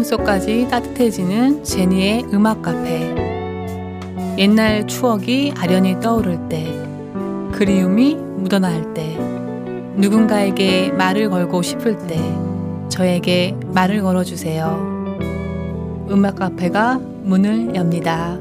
마음속까지 따뜻해지는 제니의 음악 카페. 옛날 추억이 아련히 떠오를 때, 그리움이 묻어나올 때, 누군가에게 말을 걸고 싶을 때 저에게 말을 걸어주세요. 음악 카페가 문을 엽니다.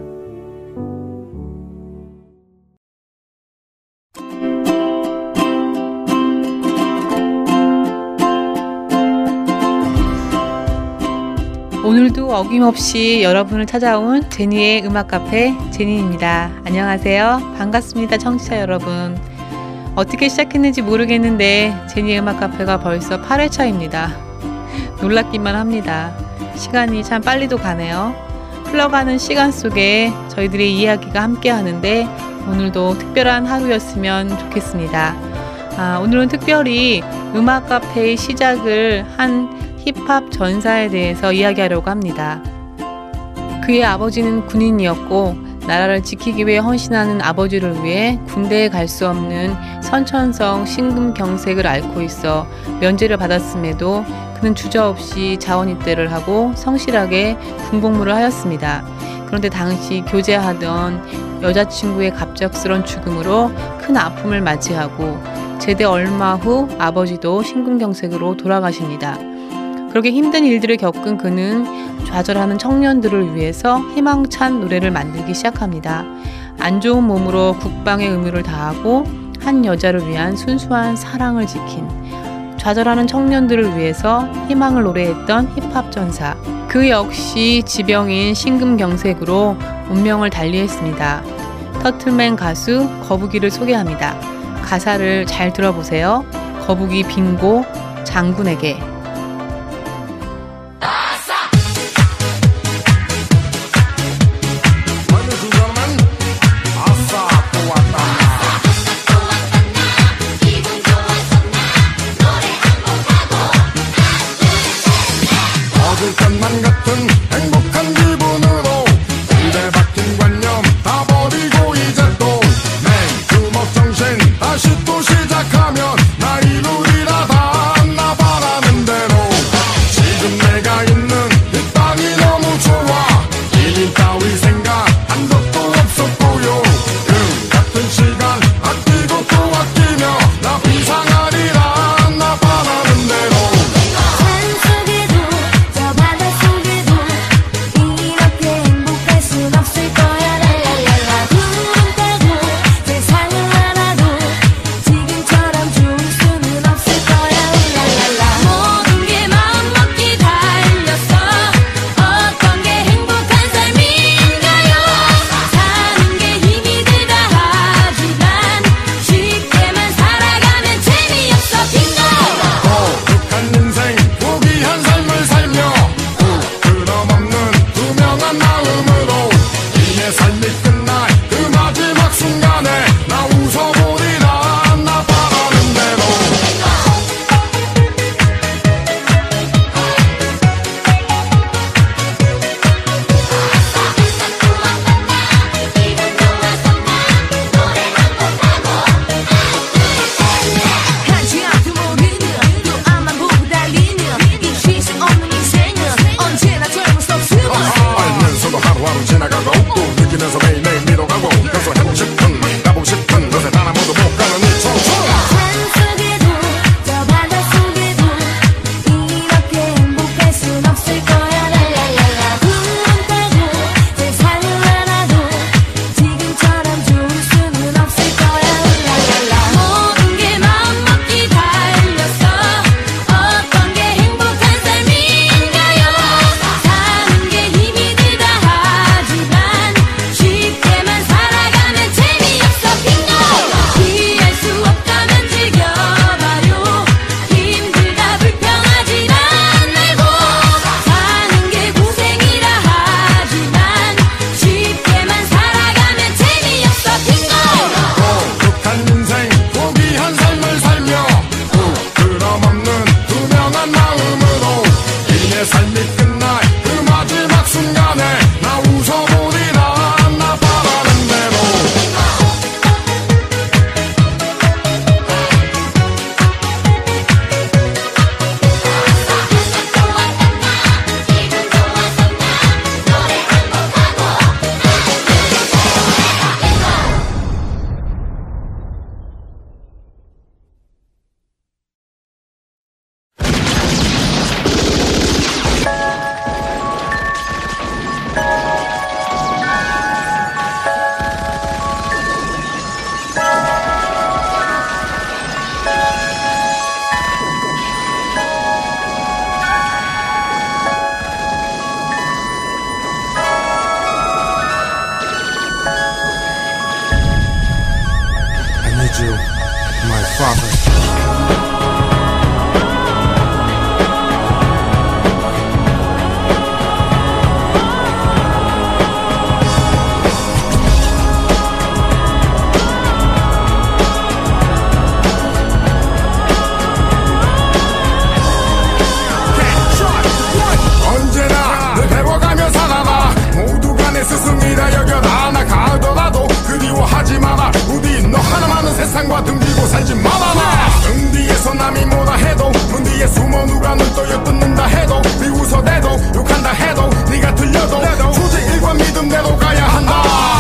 오늘도 어김없이 여러분을 찾아온 제니의 음악 카페 제니입니다. 안녕하세요. 반갑습니다. 청취자 여러분. 어떻게 시작했는지 모르겠는데 제니의 음악 카페가 벌써 8회차입니다. 놀랍기만 합니다. 시간이 참 빨리도 가네요. 흘러가는 시간 속에 저희들의 이야기가 함께 하는데 오늘도 특별한 하루였으면 좋겠습니다. 오늘은 특별히 음악 카페의 시작을 한 힙합 전사에 대해서 이야기하려고 합니다. 그의 아버지는 군인이었고 나라를 지키기 위해 헌신하는 아버지를 위해 군대에 갈 수 없는 선천성 심근경색을 앓고 있어 면제를 받았음에도 그는 주저없이 자원입대를 하고 성실하게 군복무를 하였습니다. 그런데 당시 교제하던 여자친구의 갑작스런 죽음으로 큰 아픔을 맞이하고 제대 얼마 후 아버지도 심근경색으로 돌아가십니다. 그렇게 힘든 일들을 겪은 그는 좌절하는 청년들을 위해서 희망찬 노래를 만들기 시작합니다. 안 좋은 몸으로 국방의 의무를 다하고 한 여자를 위한 순수한 사랑을 지킨 좌절하는 청년들을 위해서 희망을 노래했던 힙합 전사. 그 역시 지병인 심근경색으로 운명을 달리했습니다. 터틀맨 가수 거북이를 소개합니다. 가사를 잘 들어보세요. 거북이 빙고 장군에게. 세상과 등지고 살지 말아라. 등 뒤에서 남이 뭐라 해도 문 뒤에 숨어 누가 널 떠엿듣는다 해도 비웃어대도 욕한다 해도 네가 들려도 조직 일관 믿음대로 가야 한다.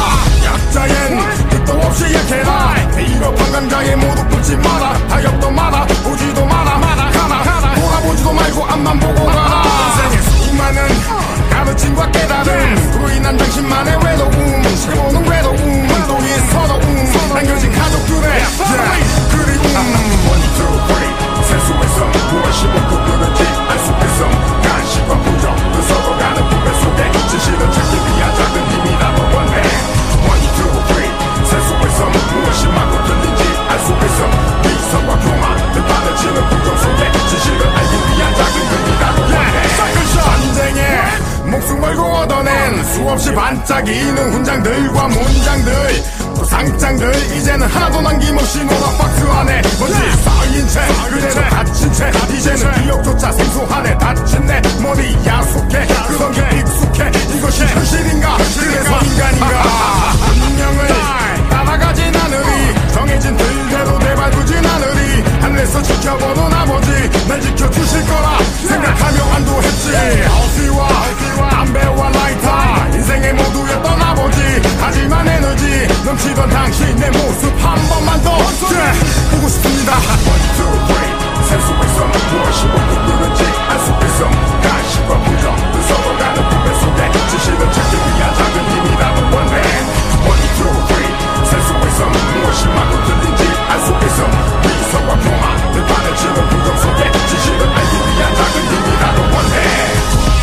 약자엔 끝도 없이 약해라. 비겁한 감정에 모두 붙지 마라. 타협도 마라. 보지도 마라. 가라 돌아보지도 말고 앞만 보고 가라. 인생의 수많은 가르침과 깨달음 그로 인한 당신만의 외로움 세모는 외로움 또이 서러움 남겨진 가족들의 그리움. One, two, three 세수에서 무엇이 먹고 그런지 알 수 있어. 간식과 부정 그 서로가는 부배 속에 진실을 찾기 위한 작은 힘이라도 원해. One, two, three 세수에서 무엇이 맞고 틀린지 알 수 있어. 이성과 교만 그 바늘치는 부정 속에 진실을 알기 위한 작은 힘이라도 원해. 전쟁에 목숨 걸고 얻어낸 수없이 반짝이는 훈장들과 문장들 또 상장들 이제는 하나도 남김없이 노란 박스 안에 먼지 쌓인 채 그대로 갇힌 채 이제는 기억조차 생소하네. 다친 내 머리 야속해 그런 게 익숙해. 이것이 현실인가 그래서 인간인가. 운명을 따라가진 않으리 정해진 틀대로 내발두진 않으리. 하늘에서 지켜보는 아버지 날 지켜주실 거라 생각하며 안도했지. 하우스와 담배와 라이터 인생의 모두였던 아버지. 하지만 에너지 넘치던 당신 내 모습 한 번만 더 보고 싶습니다. One, two, three 세수에서 무엇이 먹고 그런지 알 수 있어. 간식과 부정 그 서로가는 부배 속에 진실을 찾기 위한 작은 힘이라도 원해. One, two, three 세수에서 무엇이 맞고 틀린지 알 수 있어. 이성과 교만 그 바늘치는 부정 속에 진실을 알기 위한 작은 힘이라도 원해.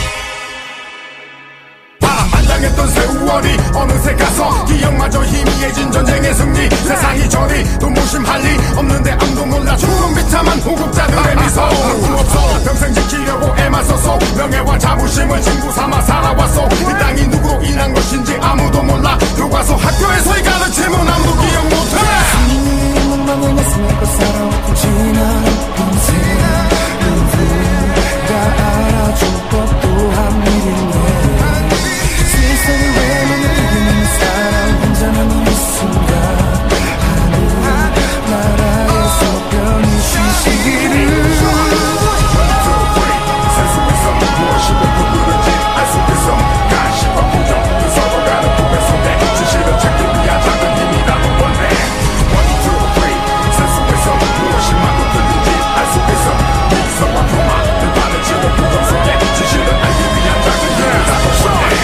반짝했던 세월이 어느새 가서 기억마저 희미해진 전쟁의 승리. 세상이 저리 또 무심할 리 없는데 아무도 몰라 죽음 비참한 호급자들의 미소. 없어 평생 지키려고 애맞서서 명예와 자부심을 친구 삼아 살아왔어. 이 땅이 누구로 인한 것인지 아무도 몰라. 교과서 학교에서의 가르침은 아무도 기억 못해. 멍멍이 내쓰고 살아왔고 지난 인생 누구가 알아줄 것도 한 일이네. 세상을 외면해 사람 혼자만 이 순간 하늘나라에서 변이 쉬시기를. 세수에서 무엇이 먹고 그런지 알 수 있어. 간식과 부정 그 서로가는 부배 속에 진실을 찾기 위한 작은 힘이라도 원해. One, two, three 세수에서 무엇이 맞고 틀린지 알 수 있어. 이성과 교만 그 바늘치는 부정 속에 진실을 알기 위한 작은 힘이라도 원해.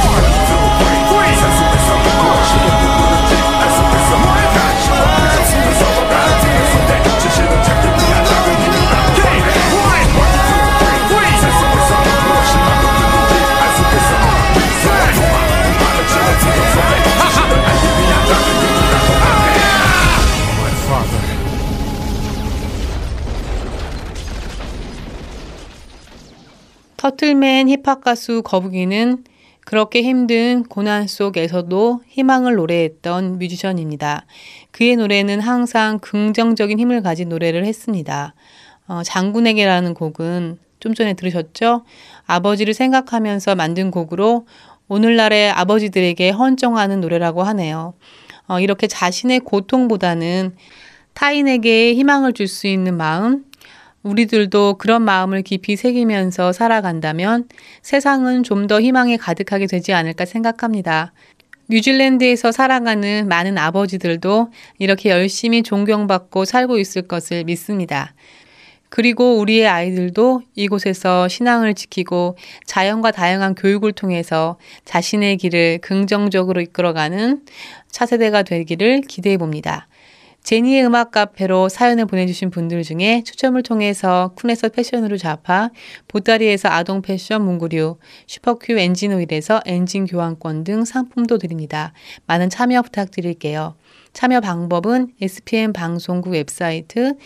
터틀맨 힙합 가수 거북이는 그렇게 힘든 고난 속에서도 희망을 노래했던 뮤지션입니다. 그의 노래는 항상 긍정적인 힘을 가진 노래를 했습니다. 장군에게라는 곡은 좀 전에 들으셨죠? 아버지를 생각하면서 만든 곡으로 오늘날의 아버지들에게 헌정하는 노래라고 하네요. 이렇게 자신의 고통보다는 타인에게 희망을 줄 수 있는 마음, 우리들도 그런 마음을 깊이 새기면서 살아간다면 세상은 좀 더 희망에 가득하게 되지 않을까 생각합니다. 뉴질랜드에서 살아가는 많은 아버지들도 이렇게 열심히 존경받고 살고 있을 것을 믿습니다. 그리고 우리의 아이들도 이곳에서 신앙을 지키고 자연과 다양한 교육을 통해서 자신의 길을 긍정적으로 이끌어가는 차세대가 되기를 기대해 봅니다. 제니의 음악 카페로 사연을 보내주신 분들 중에 추첨을 통해서 쿤에서 패션으로 좌파, 보따리에서 아동 패션 문구류, 슈퍼큐 엔진오일에서 엔진 교환권 등 상품도 드립니다. 많은 참여 부탁드릴게요. 참여 방법은 SPM 방송국 웹사이트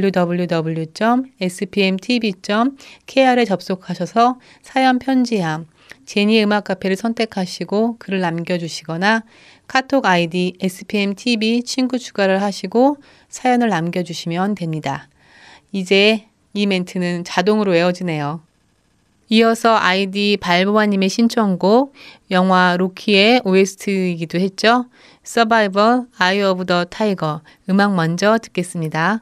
www.spmtv.kr에 접속하셔서 사연 편지함, 제니의 음악 카페를 선택하시고 글을 남겨주시거나 카톡 아이디 SPMTV 친구 추가를 하시고 사연을 남겨주시면 됩니다. 이제 이 멘트는 자동으로 외워지네요. 이어서 아이디 발보아님의 신청곡, 영화 로키의 OST이기도 했죠. 서바이벌, 아이 오브 더 타이거, 음악 먼저 듣겠습니다.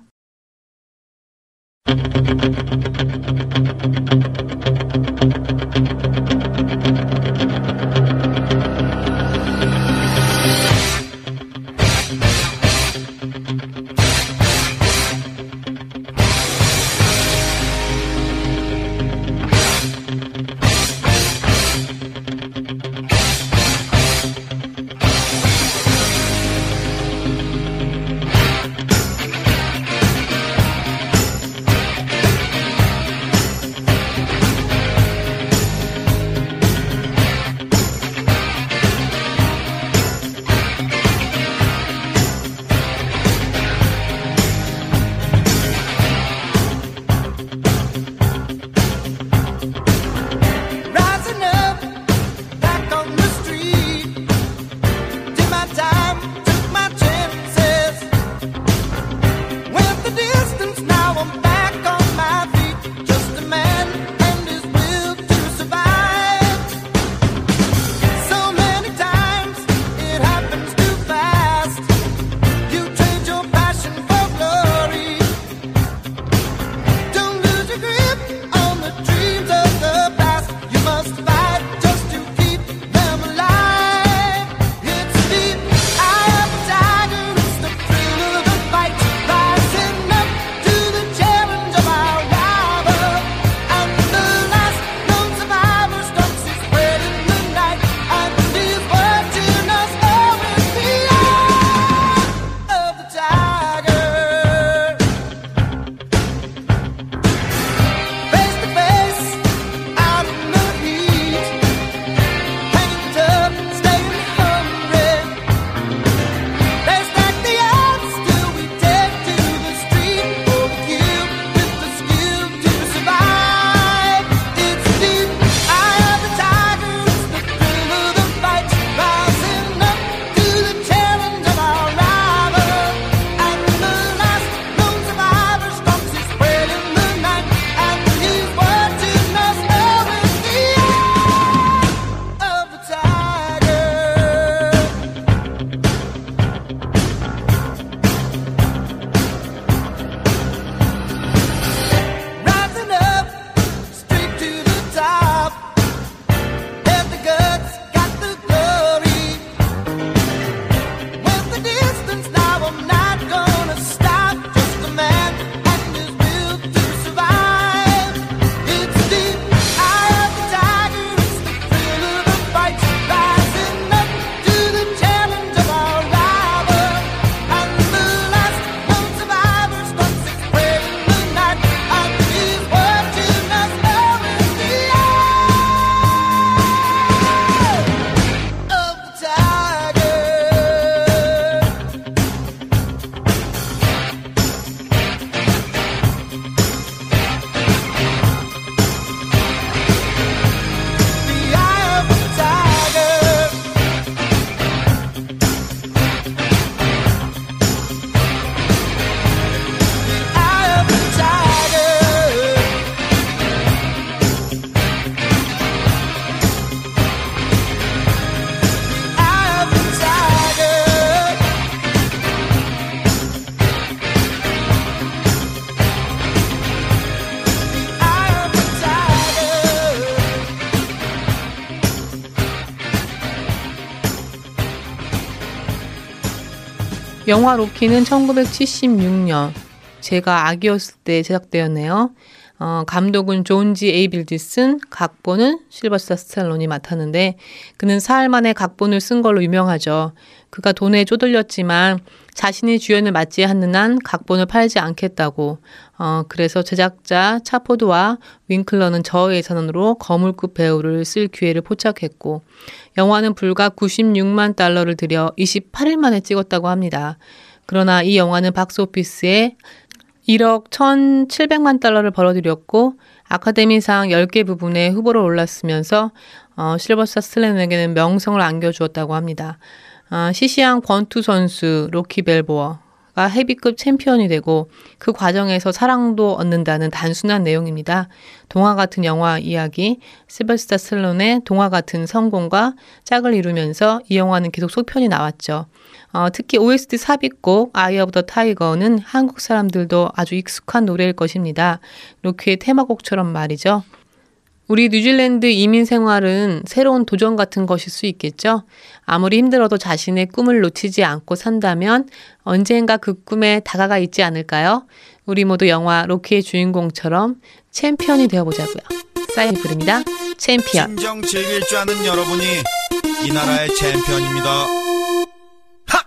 영화 로키는 1976년 제가 아기였을 때 제작되었네요. 감독은 존 G. 에이빌디슨, 각본은 실버스타 스탈론이 맡았는데 그는 사흘 만에 각본을 쓴 걸로 유명하죠. 그가 돈에 쪼들렸지만 자신이 주연을 맡지 않는 한 각본을 팔지 않겠다고. 그래서 제작자 차포드와 윙클러는 저 예산으로 거물급 배우를 쓸 기회를 포착했고 영화는 불과 96만 달러를 들여 28일 만에 찍었다고 합니다. 그러나 이 영화는 박스오피스에 1억 1,700만 달러를 벌어들였고 아카데미상 10개 부분에 후보로 올랐으면서 실버스타 스탈론에게는 명성을 안겨주었다고 합니다. 시시한 권투 선수 로키 벨보어가 헤비급 챔피언이 되고 그 과정에서 사랑도 얻는다는 단순한 내용입니다. 동화 같은 영화 이야기, 실버스타 스탈론의 동화 같은 성공과 짝을 이루면서 이 영화는 계속 속편이 나왔죠. 특히 OST 삽입곡 아이 오브 더 타이거는 한국 사람들도 아주 익숙한 노래일 것입니다. 로키의 테마곡처럼 말이죠. 우리 뉴질랜드 이민 생활은 새로운 도전 같은 것일 수 있겠죠. 아무리 힘들어도 자신의 꿈을 놓치지 않고 산다면 언젠가 그 꿈에 다가가 있지 않을까요? 우리 모두 영화 로키의 주인공처럼 챔피언이 되어보자고요. 싸이이 부릅니다. 챔피언. 진정 즐길 줄 아는 여러분이 이 나라의 챔피언입니다. 하!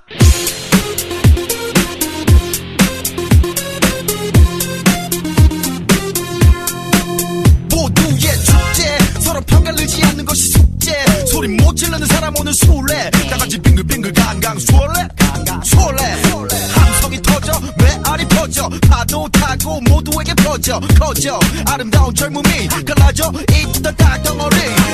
서로 평가르지 않는 것이 숙제. 소리 못 지르는 사람 오늘 술래. 다같이 빙글빙글 강강 수월래. 함성이 터져 메아리 퍼져 파도 타고 모두에게 퍼져 커져 아름다운 젊음이 갈라져 있던 땅덩어리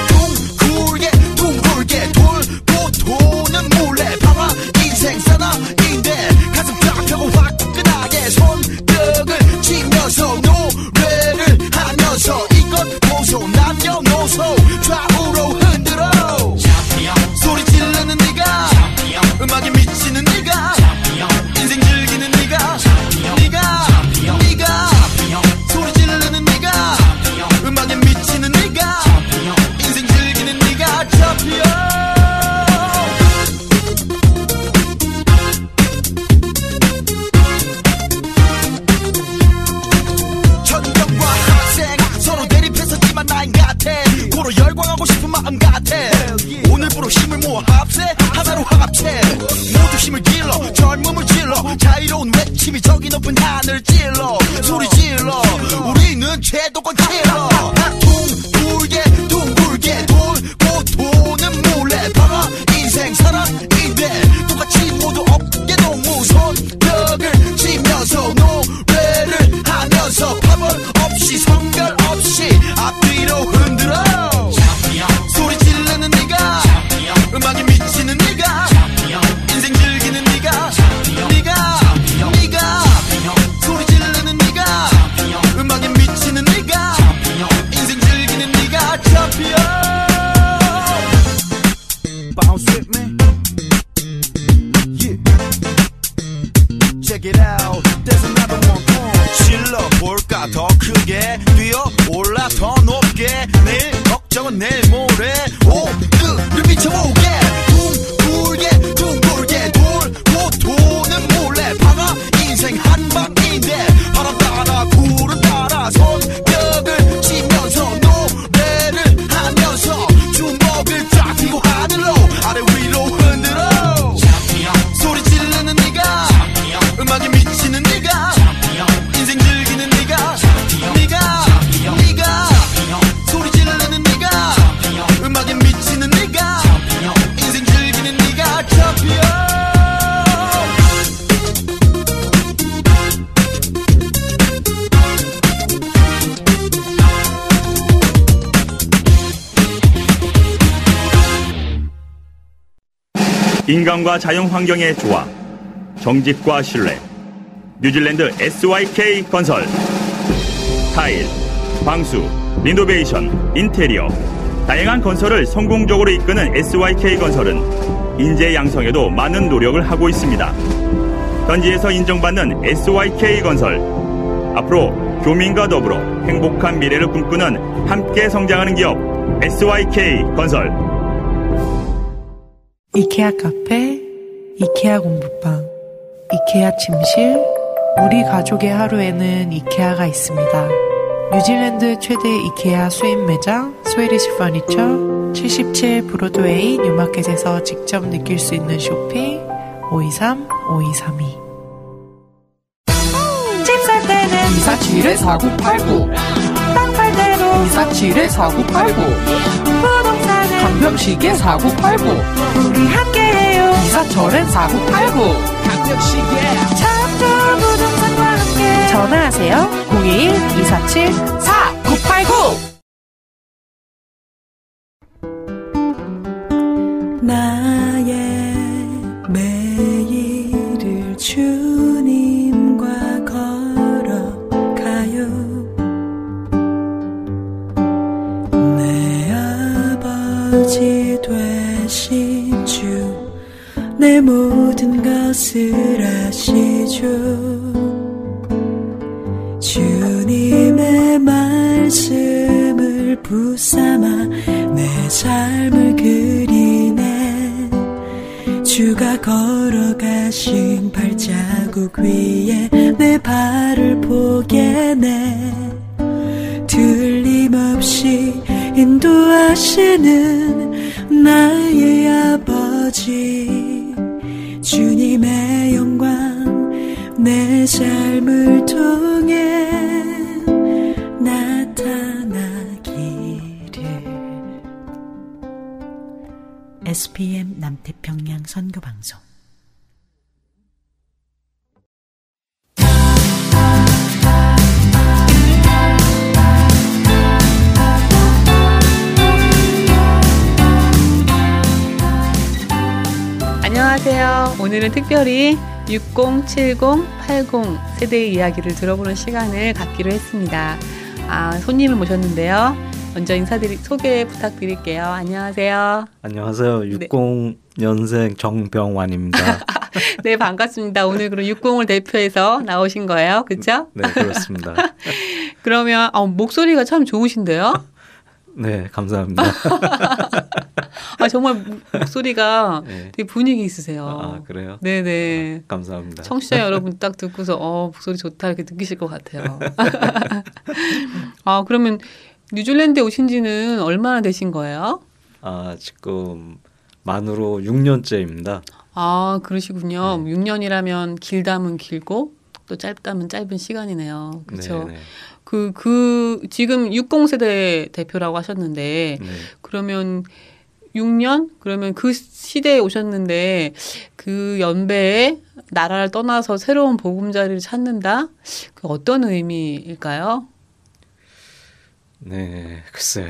둥글게 돌고 도는 몰래 방아 인생 사나인데 가슴 딱 펴고 화끈하게 손뼉을 치면서 노래를 하면서 이것 보소 남녀노소 좌우로 흔들어 소리 지르는 네가 음악에 미치는 네가 인생 즐기는 네가 소리 지르는 네가 음악에 미치는 네가 인생 즐기는 네가 챔피언. 천경과 학생 서로 대립했었지만 나인 같아 고로 열광하고 싶은 마음 같아 오늘부로 힘을 모아 합세 하나로 합체 모두 힘을 길러 젊음을 질러 자유로운 외침이 저기 높은 하늘 찔러 소리 질러 우리는 최도권 찔러 둥글게 돌고 도는 몰래 방아 인생 사랑인데 똑같이 모두 어깨 동무 손뼉을 치면서 노래를 하면서 파벌 없이 성별 없이 앞뒤로 흔들어 소리 지르는 네가 음악에 미치는 네가 인생 즐기는 네가 소리 지르는 네가 음악에 미치는 네가 인생 즐기는 네가 챔피언. Bounce with me, yeah. Check it out, there's another one. 질러볼까 더 크게 뛰어올라 더 높게 내일 걱정은 내일 모레 오늘을 비춰보게 둥글게 돌고 도는 몰래 방아 인생 한방인데 바람 따라 구름 따라 손뼉을 치면서 노래를 하면서 주먹을 쫙 쥐고 하늘로 아래 위로 흔들어 소리 지르는 네가 음악에 미치는 네가 인생 즐기는 네가 소리 지르는 네가 음악에 미치는 네가 인생 즐기는 네가 챔피언. 인간과 자연환경의 조화, 정직과 신뢰, 뉴질랜드 SYK 건설. 타일, 방수, 리노베이션, 인테리어, 다양한 건설을 성공적으로 이끄는 SYK 건설은 인재 양성에도 많은 노력을 하고 있습니다. 현지에서 인정받는 SYK 건설. 앞으로 교민과 더불어 행복한 미래를 꿈꾸는 함께 성장하는 기업 SYK 건설. 이케아 카페, 이케아 공부방, 이케아 침실, 우리 가족의 하루에는 이케아가 있습니다. 뉴질랜드 최대 이케아 수입 매장 스웨디시 퍼니처 77 브로드웨이 뉴마켓에서 직접 느낄 수 있는 쇼핑 523-5232 집 살 때는 247-4989 땅 팔 때도 247-4989 부동산은 강병식의 4989 우리 함께해요 247-4989 참 좋은 부동산과 함께 전화하세요 02-247-4989 나의 매일을 주님과 걸어가요 내 아버지 되신 주 내 모든 것을 아시죠 주님의 말씀을 붙삼아 내 삶을 그리네 주가 걸어가신 발자국 위에 내 발을 포개네 틀림없이 인도하시는 나의 아버지 주님의 영광 내 삶을 통해 나타나기를 SPM 남태평양 선교방송 안녕하세요. 오늘은 특별히 60, 70, 80 세대의 이야기를 들어보는 시간을 갖기로 했습니다. 손님을 모셨는데요. 먼저 소개 부탁드릴게요. 안녕하세요. 안녕하세요. 60년생 정병완입니다. 네, 반갑습니다. 오늘 그럼 60을 대표해서 나오신 거예요. 그렇죠? 네, 그렇습니다. 그러면 목소리가 참 좋으신데요? 네, 감사합니다. 정말 목소리가 네. 되게 분위기 있으세요. 아, 그래요? 네네. 감사합니다. 청취자 여러분 딱 듣고서 목소리 좋다 이렇게 느끼실 것 같아요. 그러면 뉴질랜드에 오신 지는 얼마나 되신 거예요? 지금 만으로 6년째입니다. 그러시군요. 네. 6년이라면 길다면 길고 또 짧다면 짧은 시간이네요. 그렇죠? 네, 네. 지금 60세대 대표라고 하셨는데 네. 그러면 6년? 그러면 그 시대에 오셨는데 그 연배에 나라를 떠나서 새로운 보금자리를 찾는다? 그 어떤 의미일까요? 네, 글쎄요.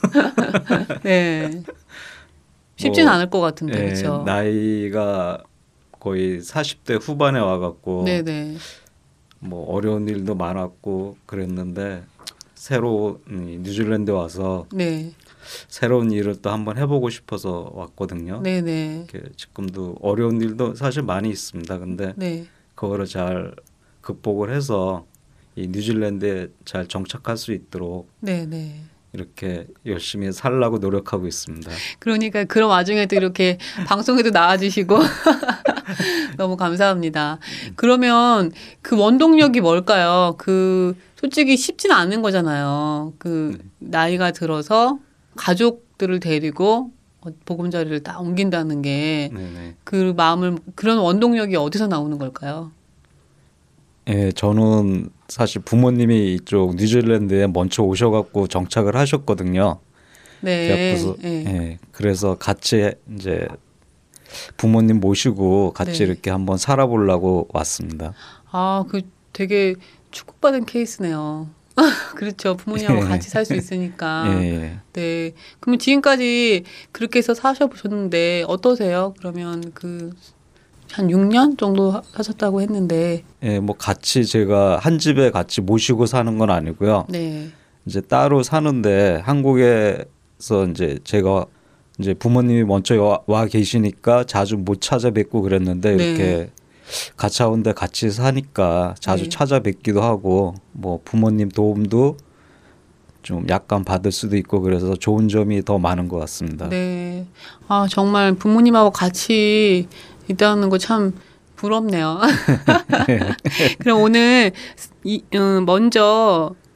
네. 쉽지는 않을 것 같은데, 네, 그렇죠? 나이가 거의 40대 후반에 와갖고 네네. 뭐 어려운 일도 많았고 그랬는데 새로 뉴질랜드에 와서 네. 새로운 일을 또 한번 해보고 싶어서 왔거든요. 네네. 지금도 어려운 일도 사실 많이 있습니다. 근데 네. 그거를 잘 극복을 해서 이 뉴질랜드에 잘 정착할 수 있도록 네네. 이렇게 열심히 살려고 노력하고 있습니다. 그러니까 그런 와중에도 이렇게 방송에도 나와주시고 너무 감사합니다. 그러면 그 원동력이 뭘까요? 솔직히 쉽지는 않은 거잖아요. 나이가 들어서 가족들을 데리고 보금자리를 딱 옮긴다는 게 그 마음을 그런 원동력이 어디서 나오는 걸까요? 예, 저는 사실 부모님이 이쪽 뉴질랜드에 먼저 오셔갖고 정착을 하셨거든요. 네. 그래서 같이 이제 부모님 모시고 같이 이렇게 한번 살아보려고 왔습니다. 그 되게 축복받은 케이스네요. 그렇죠. 부모님하고 같이 살 수 있으니까. 네. 그러면 지금까지 그렇게 해서 사셔보셨는데 어떠세요? 그러면 한 6년 정도 사셨다고 했는데. 뭐 같이 제가 한 집에 같이 모시고 사는 건 아니고요. 네. 이제 따로 사는데 한국에서 이제 제가 이제 부모님이 먼저 와 계시니까 자주 못 찾아뵙고 그랬는데 이렇게 가차운데 같이 사니까 자주 찾아뵙기도 하고 뭐 부모님 도움도 좀 약간 받을 수도 있고 그래서 좋은 점이 더 많은 것 같습니다. 네. 정말 부모님하고 같이 있다는 거 참 부럽네요. 그럼 오늘 먼저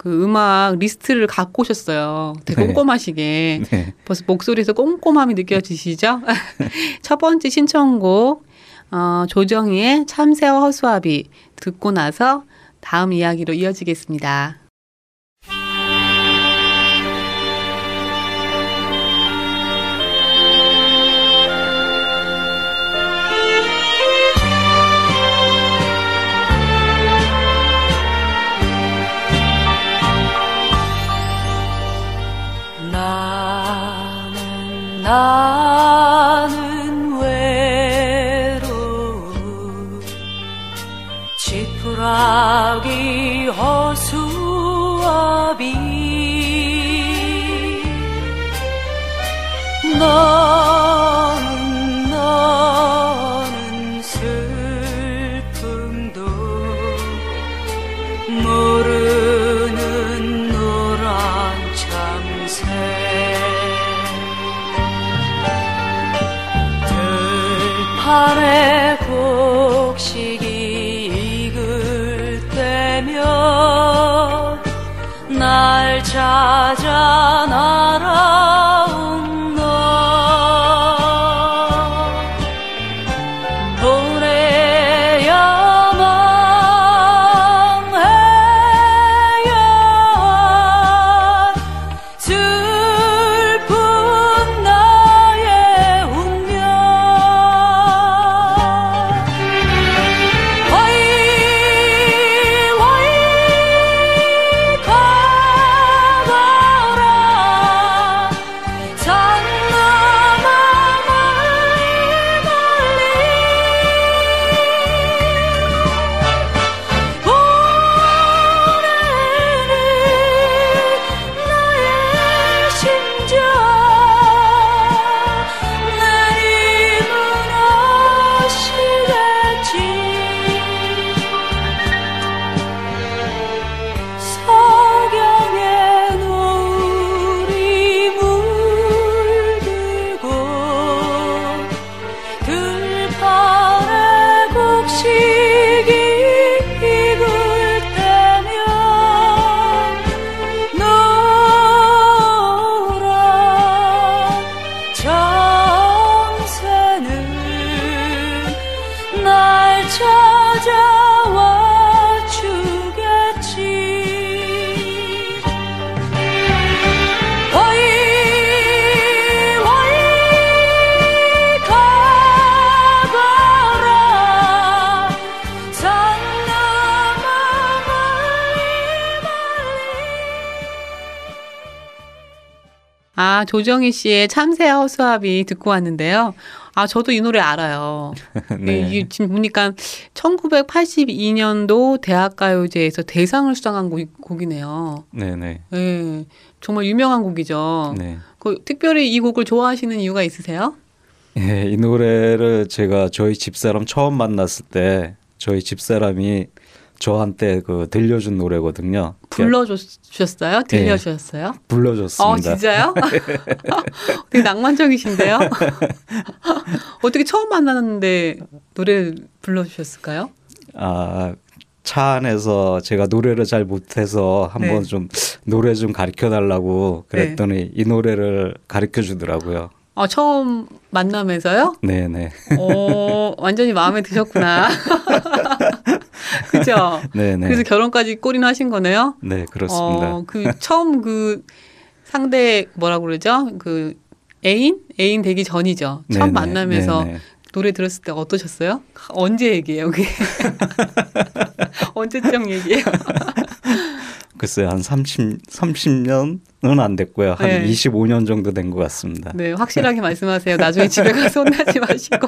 그 음악 리스트를 갖고 오셨어요. 되게 네. 꼼꼼하시게. 네. 벌써 목소리에서 꼼꼼함이 느껴지시죠? 첫 번째 신청곡 조정희의 참새와 허수아비 듣고 나서 다음 이야기로 이어지겠습니다. 나는 외로운 지푸라기 허수아비 너는 슬픔도 모르는 노란 참새 들판에 곡식이 익을 때면 날 찾아 날아온 너 보내야만 해야 슬픈 나의 운명 와이 와이 가거라 산 넘어 멀리 보내는 나의 심장 내림은 아시겠지 석양의 노을이 물들고 들판에 곡식이 익을 때면 노란 참새는 날 찾아와 주겠지 와이 와이 가거라 산 넘어 아, 조정희 씨의 참새와 허수아비 듣고 왔는데요. 아, 저도 이 노래 알아요. 네. 이게 지금 보니까 1982년도 대학가요제에서 대상을 수상한 곡이네요. 네네. 네, 정말 유명한 곡이죠. 네. 특별히 이 곡을 좋아하시는 이유가 있으세요? 예, 이 노래를 제가 저희 집사람 처음 만났을 때 저희 집사람이 저한테 들려준 노래거든요. 불러주셨어요? 들려주셨어요? 불러줬습니다. 진짜요? 되게 낭만적이신데요? 어떻게 처음 만났는데 노래를 불러주셨을까요? 아, 차 안에서 제가 노래를 잘 못해서 한번 네. 좀 노래 좀 가르쳐 달라고 그랬더니 이 노래를 가르쳐 주더라고요. 처음 만나면서요? 네네. 완전히 마음에 드셨구나. 그죠? 네네. 그래서 결혼까지 꼴이나 하신 거네요? 네, 그렇습니다. 처음 상대 뭐라고 그러죠? 애인 되기 전이죠. 처음 네네. 만나면서 네네. 노래 들었을 때 어떠셨어요? 언제 얘기예요, 그게? 언제쯤 얘기예요? 글쎄요, 한 30년은 안 됐고요. 한 네. 25년 정도 된 것 같습니다. 네, 확실하게 말씀하세요. 나중에 집에 가서 혼나지 마시고.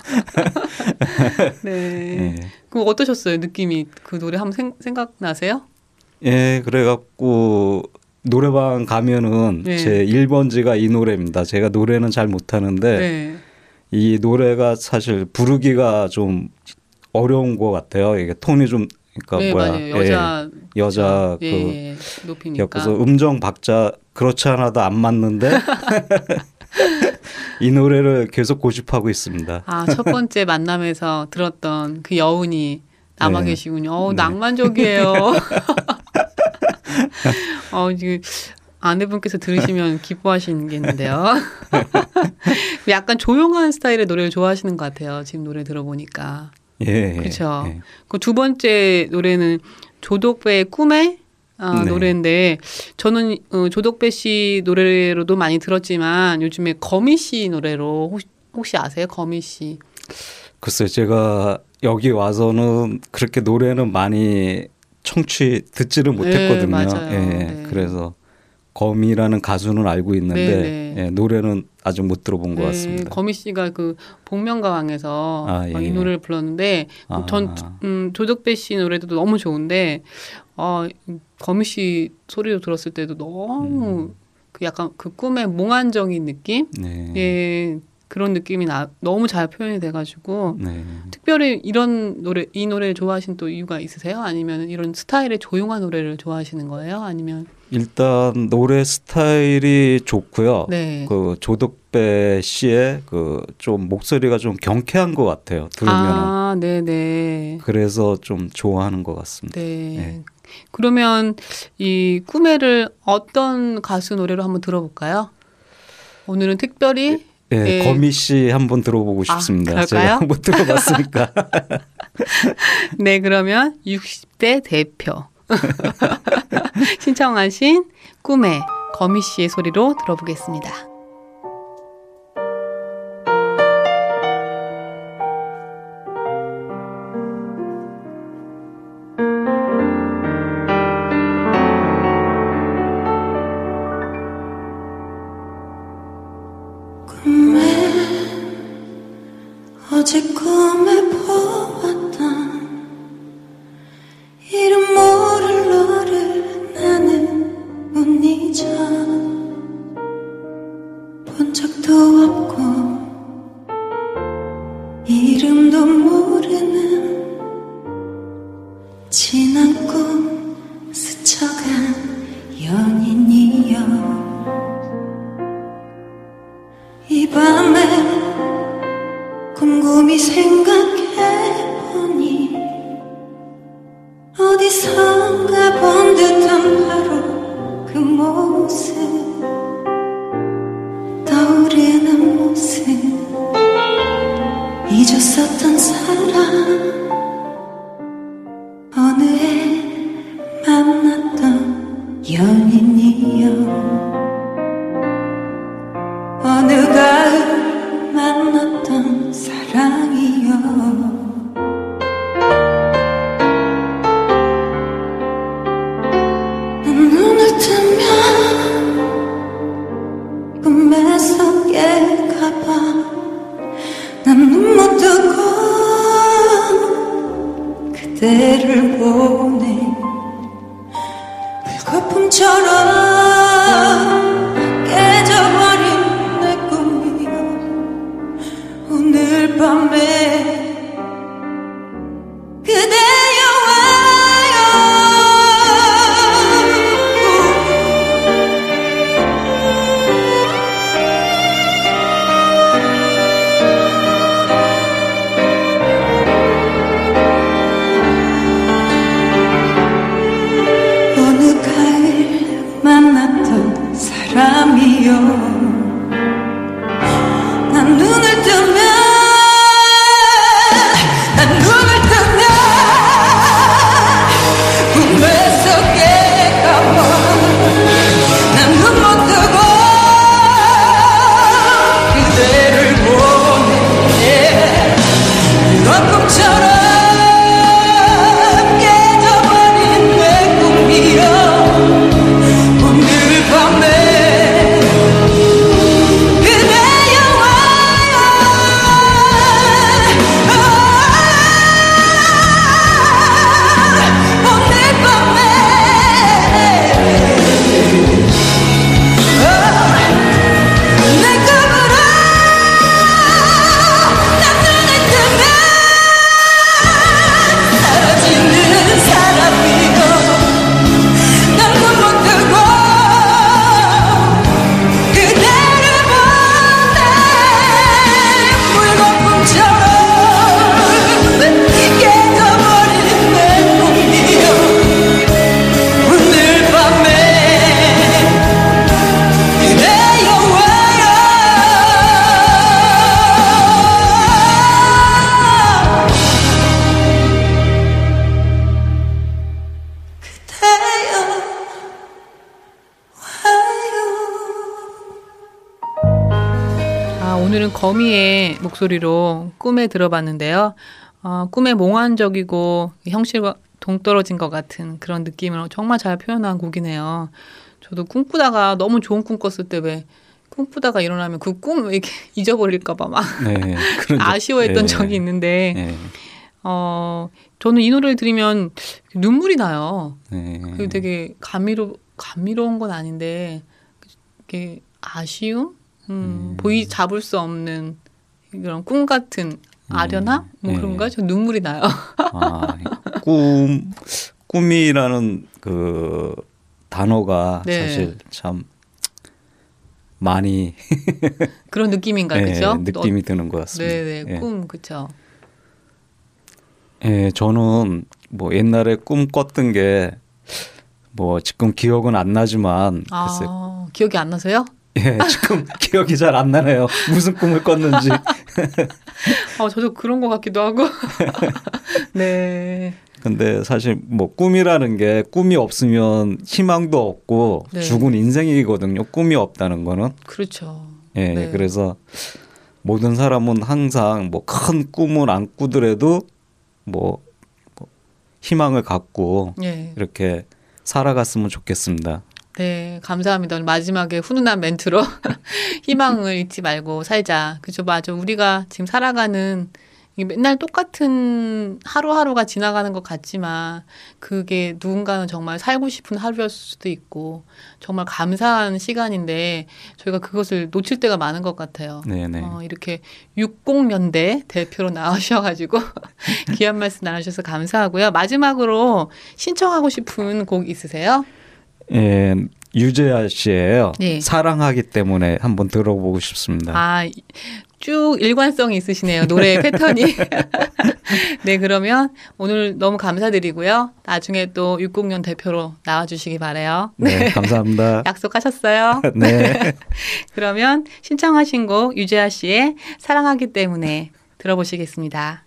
네. 네. 그럼 어떠셨어요? 느낌이 그 노래 한번 생각나세요? 예, 그래갖고 노래방 가면은 네. 제 1번지가 이 노래입니다. 제가 노래는 잘 못하는데 네. 이 노래가 사실 부르기가 좀 어려운 것 같아요. 이게 톤이 좀 네, 맞아요. 여자 높이니까. 그래서 음정 박자 그렇지 않아도 안 맞는데 이 노래를 계속 고집하고 있습니다. 아, 첫 번째 만남에서 들었던 그 여운이 남아 네. 계시군요. 네. 낭만적이에요. 지금 아내분께서 들으시면 기뻐하시겠는데요. 약간 조용한 스타일의 노래를 좋아하시는 것 같아요. 지금 노래 들어보니까. 예. 그렇죠. 예. 그 두 번째 노래는 조덕배의 꿈의 네. 노래인데 저는 조덕배 씨 노래로도 많이 들었지만 요즘에 거미 씨 노래로 혹시 아세요? 거미 씨. 글쎄요. 제가 여기 와서는 그렇게 노래는 많이 듣지를 못했거든요. 네, 맞아요. 예. 네. 그래서 거미라는 가수는 알고 있는데 네, 네. 예, 노래는 아직 못 들어본 것 네, 같습니다. 거미 씨가 그 복면가왕에서 예. 이 노래를 불렀는데 전 조덕배 씨 노래도 너무 좋은데 거미 씨 소리로 들었을 때도 너무 그 약간 그 꿈의 몽환적인 느낌, 네. 예, 그런 느낌이 너무 잘 표현이 돼가지고 네. 특별히 이 노래를 좋아하시는 또 이유가 있으세요? 아니면 이런 스타일의 조용한 노래를 좋아하시는 거예요? 아니면 일단 노래 스타일이 좋고요. 네. 그 조덕배 씨의 그 좀 목소리가 좀 경쾌한 것 같아요. 들으면은. 네네. 그래서 좀 좋아하는 것 같습니다. 네. 네. 그러면 이 꿈에를 어떤 가수 노래로 한번 들어볼까요? 오늘은 특별히 네, 거미 씨 한번 들어보고 싶습니다. 그럴까요? 제가 한번 들어봤으니까. 네, 그러면 60대 대표 신청하신 꿈의 거미 씨의 소리로 들어보겠습니다. 어제 꿈에 보았던 이름 모를 너를 나는 못 잊어 본 적도 없고 이름도 모르는 지난 꿈 스쳐간 연인이여 이 밤에 곰곰이 생각해보니 어디선가 본 듯한 바로 그 모습 떠오르는 모습 잊었었던 사람 어느 해 만났던 연인이여 어느 가을 만났던 사랑이여 난 눈을 뜨면 꿈에서 깰까봐 난 눈 못 뜨고 그대를 보네 불거품처럼 깨져버린 내 꿈이여 오늘 밤에 그대여 와요 어느 가을 만났던 사람이여 난 눈을 뜨면 거미의 목소리로 꿈에 들어봤는데요. 꿈에 몽환적이고 형실과 동떨어진 것 같은 그런 느낌을 정말 잘 표현한 곡이네요. 저도 꿈꾸다가 너무 좋은 꿈 꿨을 때 왜 꿈꾸다가 일어나면 그 꿈을 이렇게 잊어버릴까봐 막 네, 아쉬워했던 적이 있는데 저는 이 노래를 들으면 눈물이 나요. 그 되게 감미로운 건 아닌데 이게 아쉬움? 잡을 수 없는 그런 꿈 같은 아련함? 뭐 그런가? 저 눈물이 나요. 꿈이라는 그 단어가 네. 사실 참 많이 그런 느낌인가, 그죠? 느낌이 드는 것 같습니다. 네네, 꿈, 그쵸. 저는 뭐 옛날에 꿈 꿨던 게 뭐 지금 기억은 안 나지만 글쎄. 기억이 안 나세요? 지금 기억이 잘 안 나네요. 무슨 꿈을 꿨는지. 저도 그런 것 같기도 하고. 네. 근데 사실 뭐 꿈이라는 게 꿈이 없으면 희망도 없고 네. 죽은 인생이거든요. 꿈이 없다는 거는. 그렇죠. 네. 그래서 모든 사람은 항상 뭐 큰 꿈을 안 꾸더라도 뭐 희망을 갖고 이렇게 살아갔으면 좋겠습니다. 네, 감사합니다. 오늘 마지막에 훈훈한 멘트로 희망을 잊지 말고 살자. 그죠, 맞아. 우리가 지금 살아가는 맨날 똑같은 하루하루가 지나가는 것 같지만 그게 누군가는 정말 살고 싶은 하루였을 수도 있고 정말 감사한 시간인데 저희가 그것을 놓칠 때가 많은 것 같아요. 네네. 이렇게 60년대 대표로 나오셔가지고 귀한 말씀 나누셔서 감사하고요. 마지막으로 신청하고 싶은 곡 있으세요? 유재하 씨예요. 네. 사랑하기 때문에 한번 들어보고 싶습니다. 쭉 일관성이 있으시네요. 노래 패턴이. 네, 그러면 오늘 너무 감사드리고요. 나중에 또 60년 대표로 나와주시기 바라요. 네, 감사합니다. 약속하셨어요? 네. 그러면 신청하신 곡 유재하 씨의 사랑하기 때문에 들어보시겠습니다.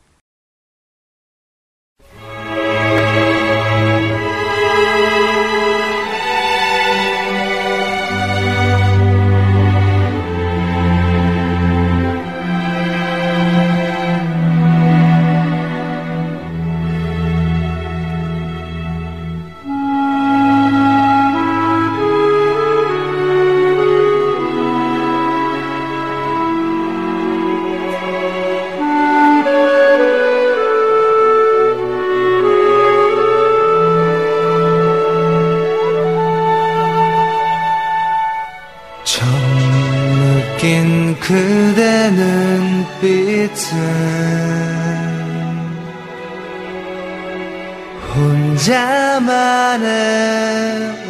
그대 눈빛은 혼자만의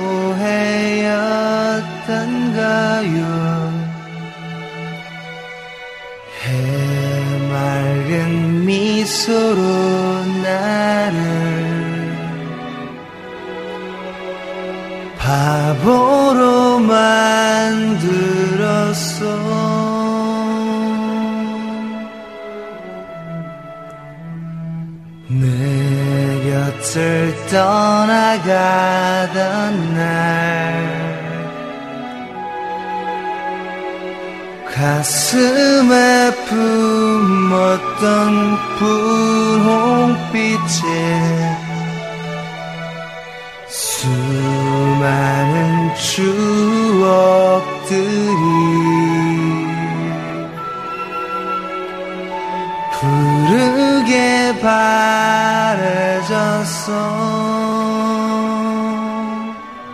오해였던가요. 해맑은 미소로 나를 바보로 만들었어. 내 곁을 떠나가던 날 가슴에 품었던 분홍빛에 수많은 추억들이 푸르게 바래졌어.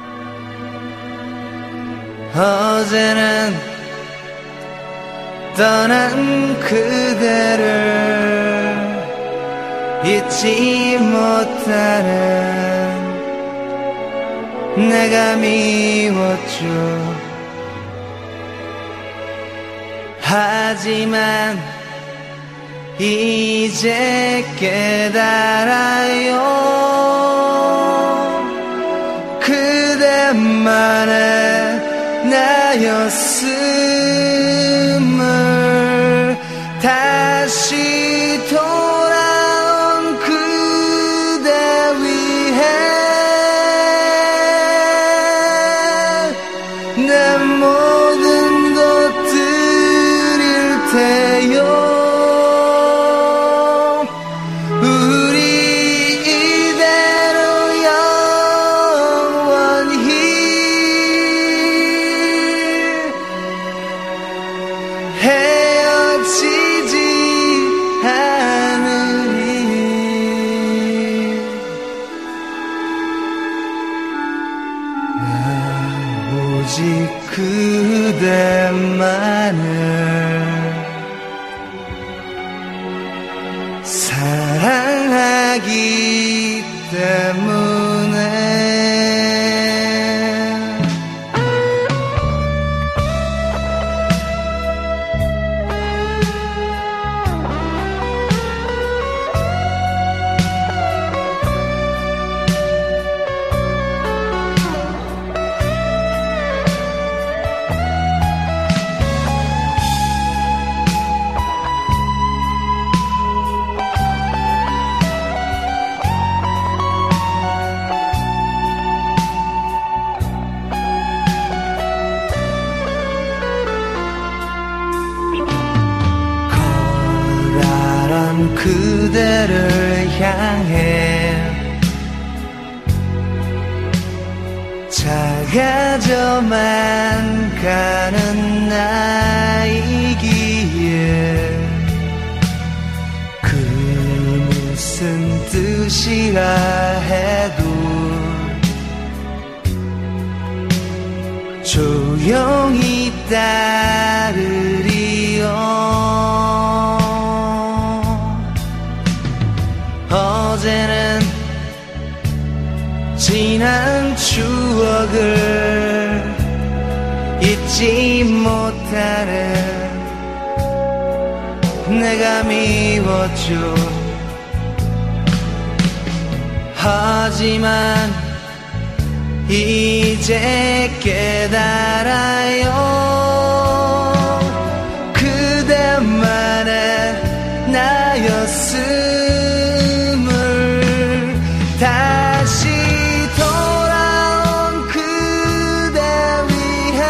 어제는 떠난 그대를 잊지 못하는 내가 미웠죠. 하지만 이제 깨달아요. 그대만의 나였음을. 다시 돌아온 그대 위해 내 모든 것 드릴 테니 사랑하기 때문에 그대를 향해 작아져만 가는 나이기에 그 무슨 뜻이라 해도 조용히 따르리요. 어제는 지난 추억을 잊지 못하는 내가 미웠죠. 하지만 이제 깨달아요. 그대만의 나였음 다시 돌아온 그대 위해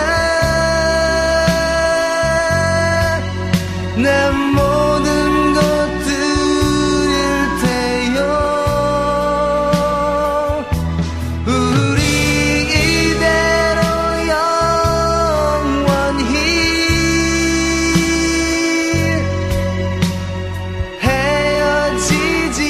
내 모든 것 드릴 테요. 우리 이대로 영원히 헤어지지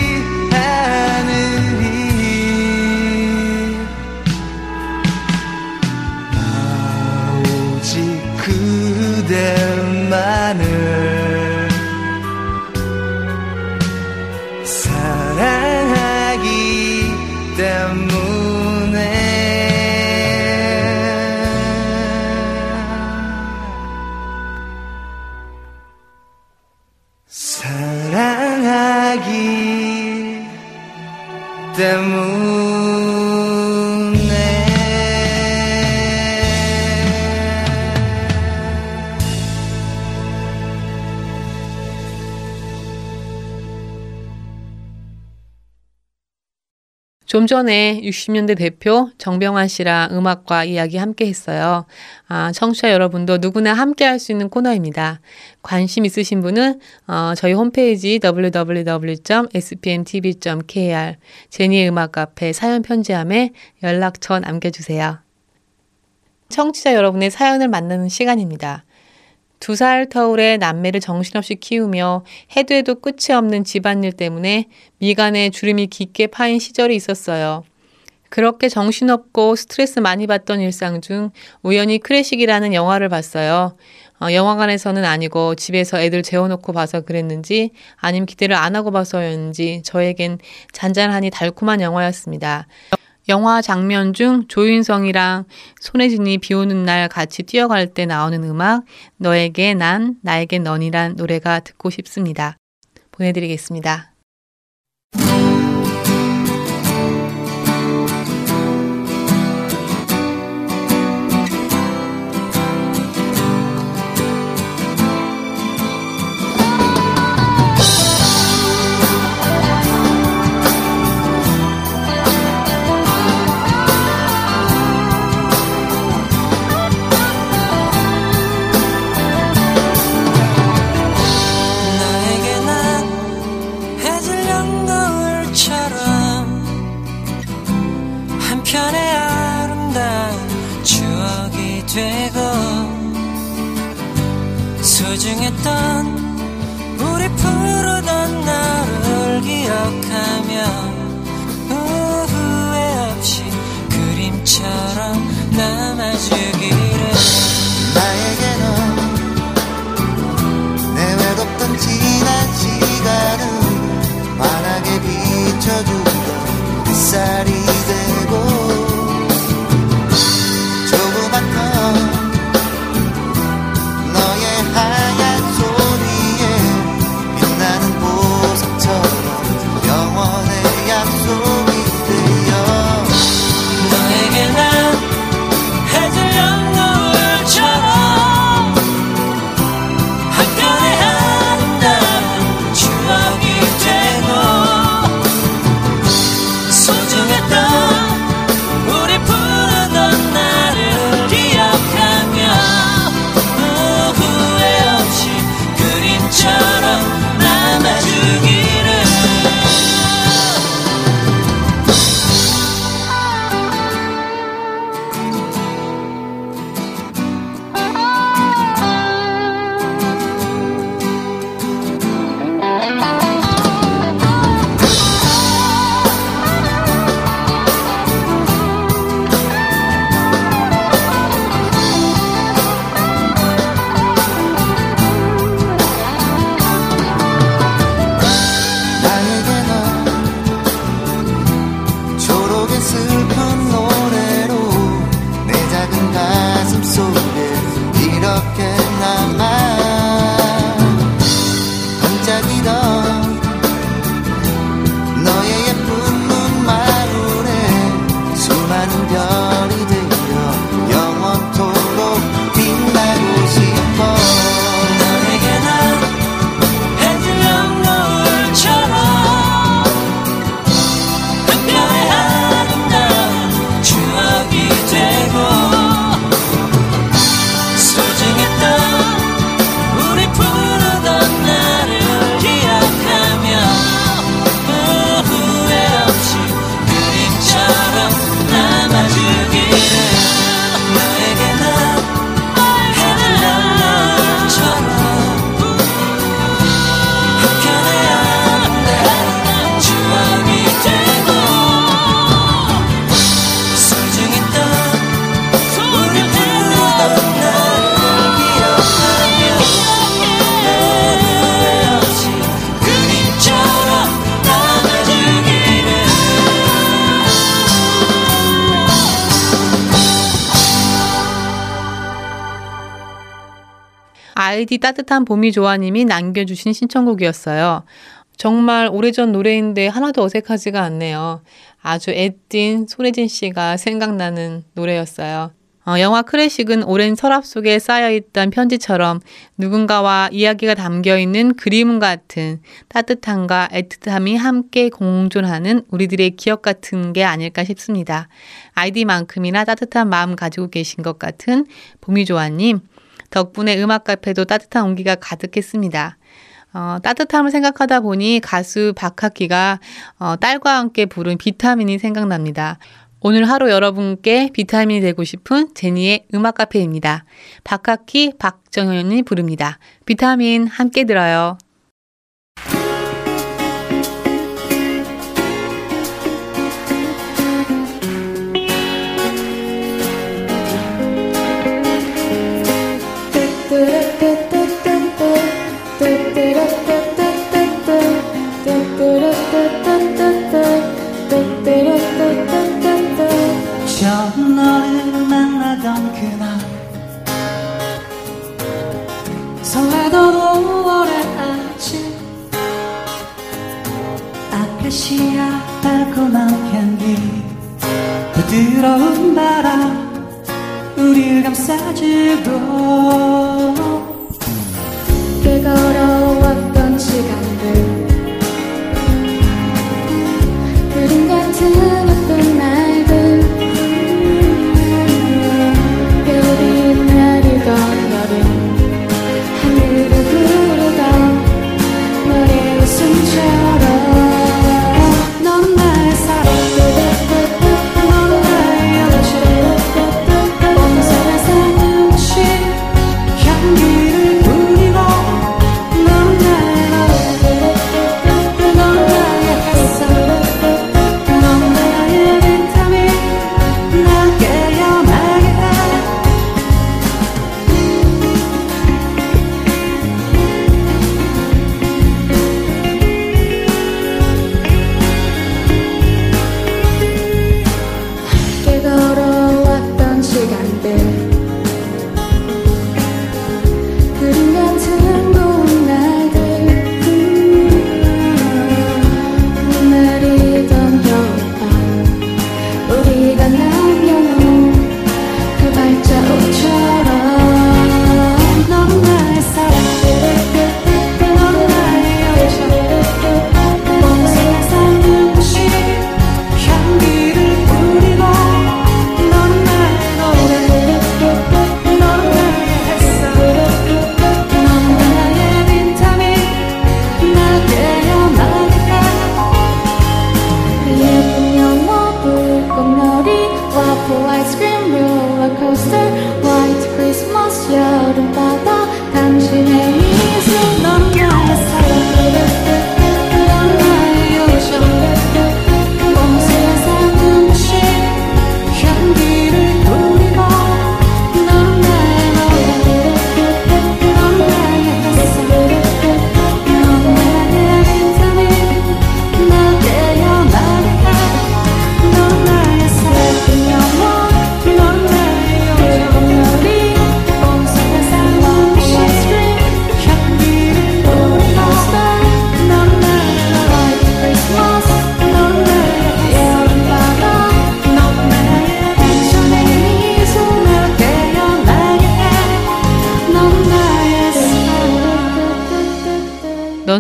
그대만을 사랑하기 때문에 사랑하기 때문에 좀 전에 60년대 대표 정병환 씨랑 음악과 이야기 함께 했어요. 청취자 여러분도 누구나 함께 할 수 있는 코너입니다. 관심 있으신 분은 저희 홈페이지 www.spmtv.kr 제니의 음악 카페 사연 편지함에 연락처 남겨주세요. 청취자 여러분의 사연을 만나는 시간입니다. 2살 터울의 남매를 정신없이 키우며 해도 해도 끝이 없는 집안일 때문에 미간에 주름이 깊게 파인 시절이 있었어요. 그렇게 정신없고 스트레스 많이 받던 일상 중 우연히 클래식이라는 영화를 봤어요. 영화관에서는 아니고 집에서 애들 재워놓고 봐서 그랬는지 아니면 기대를 안 하고 봐서였는지 저에겐 잔잔하니 달콤한 영화였습니다. 영화 장면 중 조윤성이랑 손혜진이 비 오는 날 같이 뛰어갈 때 나오는 음악 너에게 난 나에게 넌이란 노래가 듣고 싶습니다. 보내드리겠습니다. 소중했던 우리 부르던 나를 기억하며 후회 없이 그림처럼 남아주기를 나에게는 내 외롭던 지난 시간은 있던 너의 예쁜 눈망울에 수많은 별이 되어 영원토록 빛나고 싶어. 너에게 난 해질녘 노을처럼 한편의 아름다운 추억이 되고 소중했던 우리 부르던 나를 기억하며 후회 없이 그림처럼 남아주기를. 너에게 난 해질녘 노을처럼 한편의 아름다운 추억이 되고 소중했던 우리 부르던 나를 기억하며 후회 없이 그림처럼 남아주기를. 아이디 따뜻한 봄이 좋아님이 남겨주신 신청곡이었어요. 정말 오래전 노래인데 하나도 어색하지가 않네요. 아주 애띤 손혜진 씨가 생각나는 노래였어요. 영화 클래식은 오랜 서랍 속에 쌓여있던 편지처럼 누군가와 이야기가 담겨있는 그림 같은 따뜻함과 애틋함이 함께 공존하는 우리들의 기억 같은 게 아닐까 싶습니다. 아이디만큼이나 따뜻한 마음 가지고 계신 것 같은 봄이 좋아님, 덕분에 음악 카페도 따뜻한 온기가 가득했습니다. 따뜻함을 생각하다 보니 가수 박학기가 딸과 함께 부른 비타민이 생각납니다. 오늘 하루 여러분께 비타민이 되고 싶은 제니의 음악 카페입니다. 박학기, 박정현이 부릅니다. 비타민 함께 들어요. 처음 너를 만나던 그날 설레던 5월의 아침 아카시아 달콤한 향기 부드러운 바람 우릴 감싸주고 그 걸어왔던 시간들 그림 같은 어떤 날들 별이 내리던 여름 하늘을 부르던 너의 웃음처럼 넌 나의 사랑 넌 나의 여신 봄살에서 눈부신 향기를 뿌리고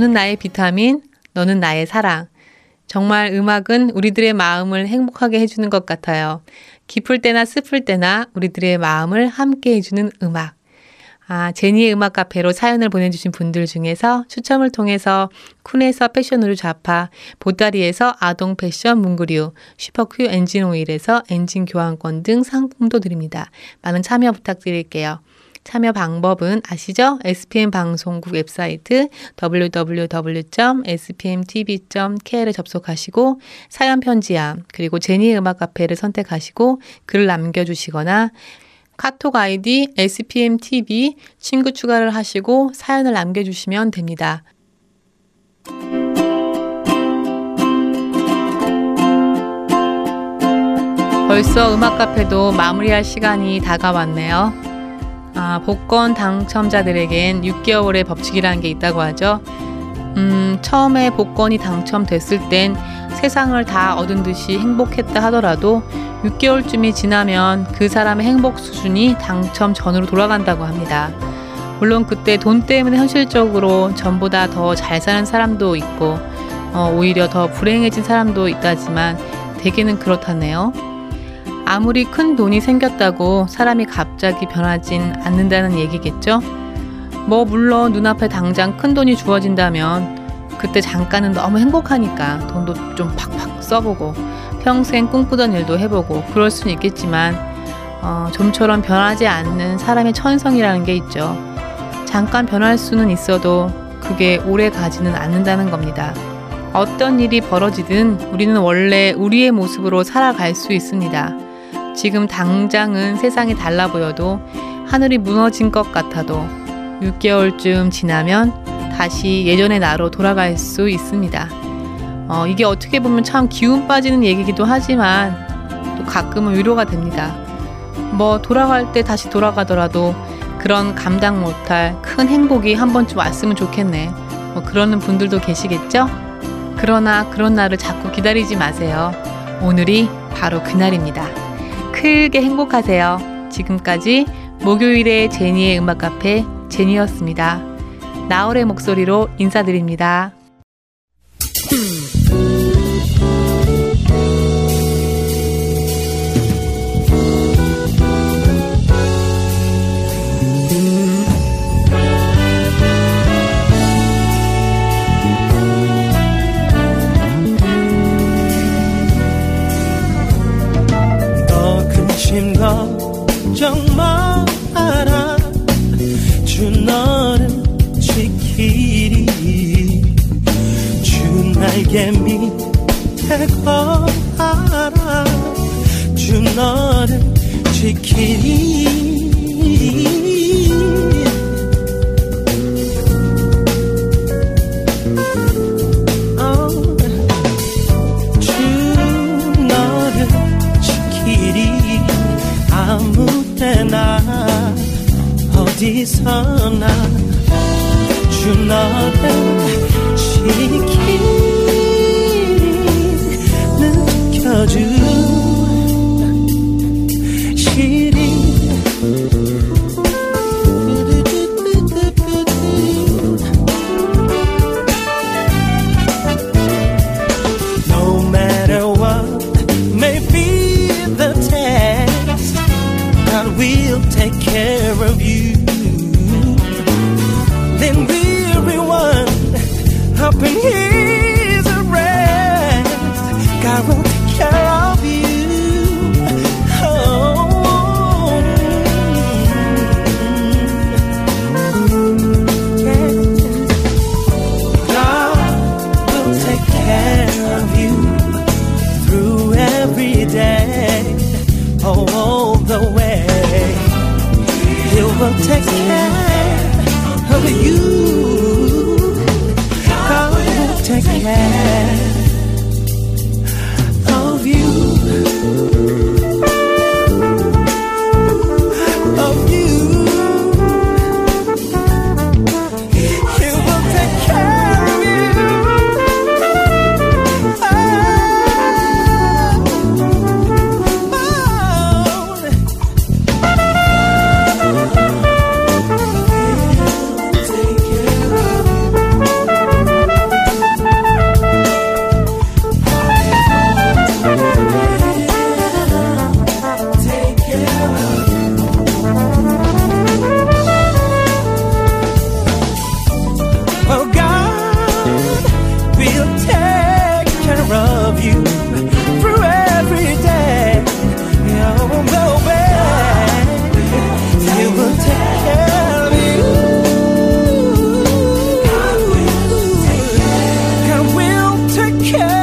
너는 나의 비타민, 너는 나의 사랑. 정말 음악은 우리들의 마음을 행복하게 해주는 것 같아요. 기쁠 때나 슬플 때나 우리들의 마음을 함께 해주는 음악. 제니의 음악 카페로 사연을 보내주신 분들 중에서 추첨을 통해서 쿤에서 패션 의류 좌파, 보따리에서 아동 패션 문구류, 슈퍼큐 엔진 오일에서 엔진 교환권 등 상품도 드립니다. 많은 참여 부탁드릴게요. 참여 방법은 아시죠? SPM 방송국 웹사이트 www.spmtv.kr에 접속하시고 사연 편지함 그리고 제니의 음악 카페를 선택하시고 글을 남겨주시거나 카톡 아이디 SPMTV 친구 추가를 하시고 사연을 남겨주시면 됩니다. 벌써 음악 카페도 마무리할 시간이 다가왔네요. 복권 당첨자들에겐 6개월의 법칙이라는 게 있다고 하죠. 처음에 복권이 당첨됐을 땐 세상을 다 얻은 듯이 행복했다 하더라도 6개월쯤이 지나면 그 사람의 행복 수준이 당첨 전으로 돌아간다고 합니다. 물론 그때 돈 때문에 현실적으로 전보다 더 잘 사는 사람도 있고 오히려 더 불행해진 사람도 있다지만 대개는 그렇다네요. 아무리 큰 돈이 생겼다고 사람이 갑자기 변하진 않는다는 얘기겠죠? 물론 눈앞에 당장 큰 돈이 주어진다면 그때 잠깐은 너무 행복하니까 돈도 좀 팍팍 써보고 평생 꿈꾸던 일도 해보고 그럴 수는 있겠지만 좀처럼 변하지 않는 사람의 천성이라는 게 있죠. 잠깐 변할 수는 있어도 그게 오래 가지는 않는다는 겁니다. 어떤 일이 벌어지든 우리는 원래 우리의 모습으로 살아갈 수 있습니다. 지금 당장은 세상이 달라 보여도 하늘이 무너진 것 같아도 6개월쯤 지나면 다시 예전의 나로 돌아갈 수 있습니다. 이게 어떻게 보면 참 기운 빠지는 얘기기도 하지만 또 가끔은 위로가 됩니다. 돌아갈 때 다시 돌아가더라도 그런 감당 못할 큰 행복이 한 번쯤 왔으면 좋겠네. 그러는 분들도 계시겠죠? 그러나 그런 날을 자꾸 기다리지 마세요. 오늘이 바로 그날입니다. 크게 행복하세요. 지금까지 목요일의 제니의 음악 카페 제니였습니다. 나얼의 목소리로 인사드립니다. 걱정 마라 주 너를 지키리 주 날개 밑에 거하라 주 너를 지키리 아무 때나 어디서나 주 너를 지키리 느껴주시리 No matter what may be the test God will take care of you. Then weary one up in His arrest. God will take care of you. Oh, yeah. God will take care of you through every day. All the way. He will take care of you. God will take care of you. Of you. He will take care of you. take care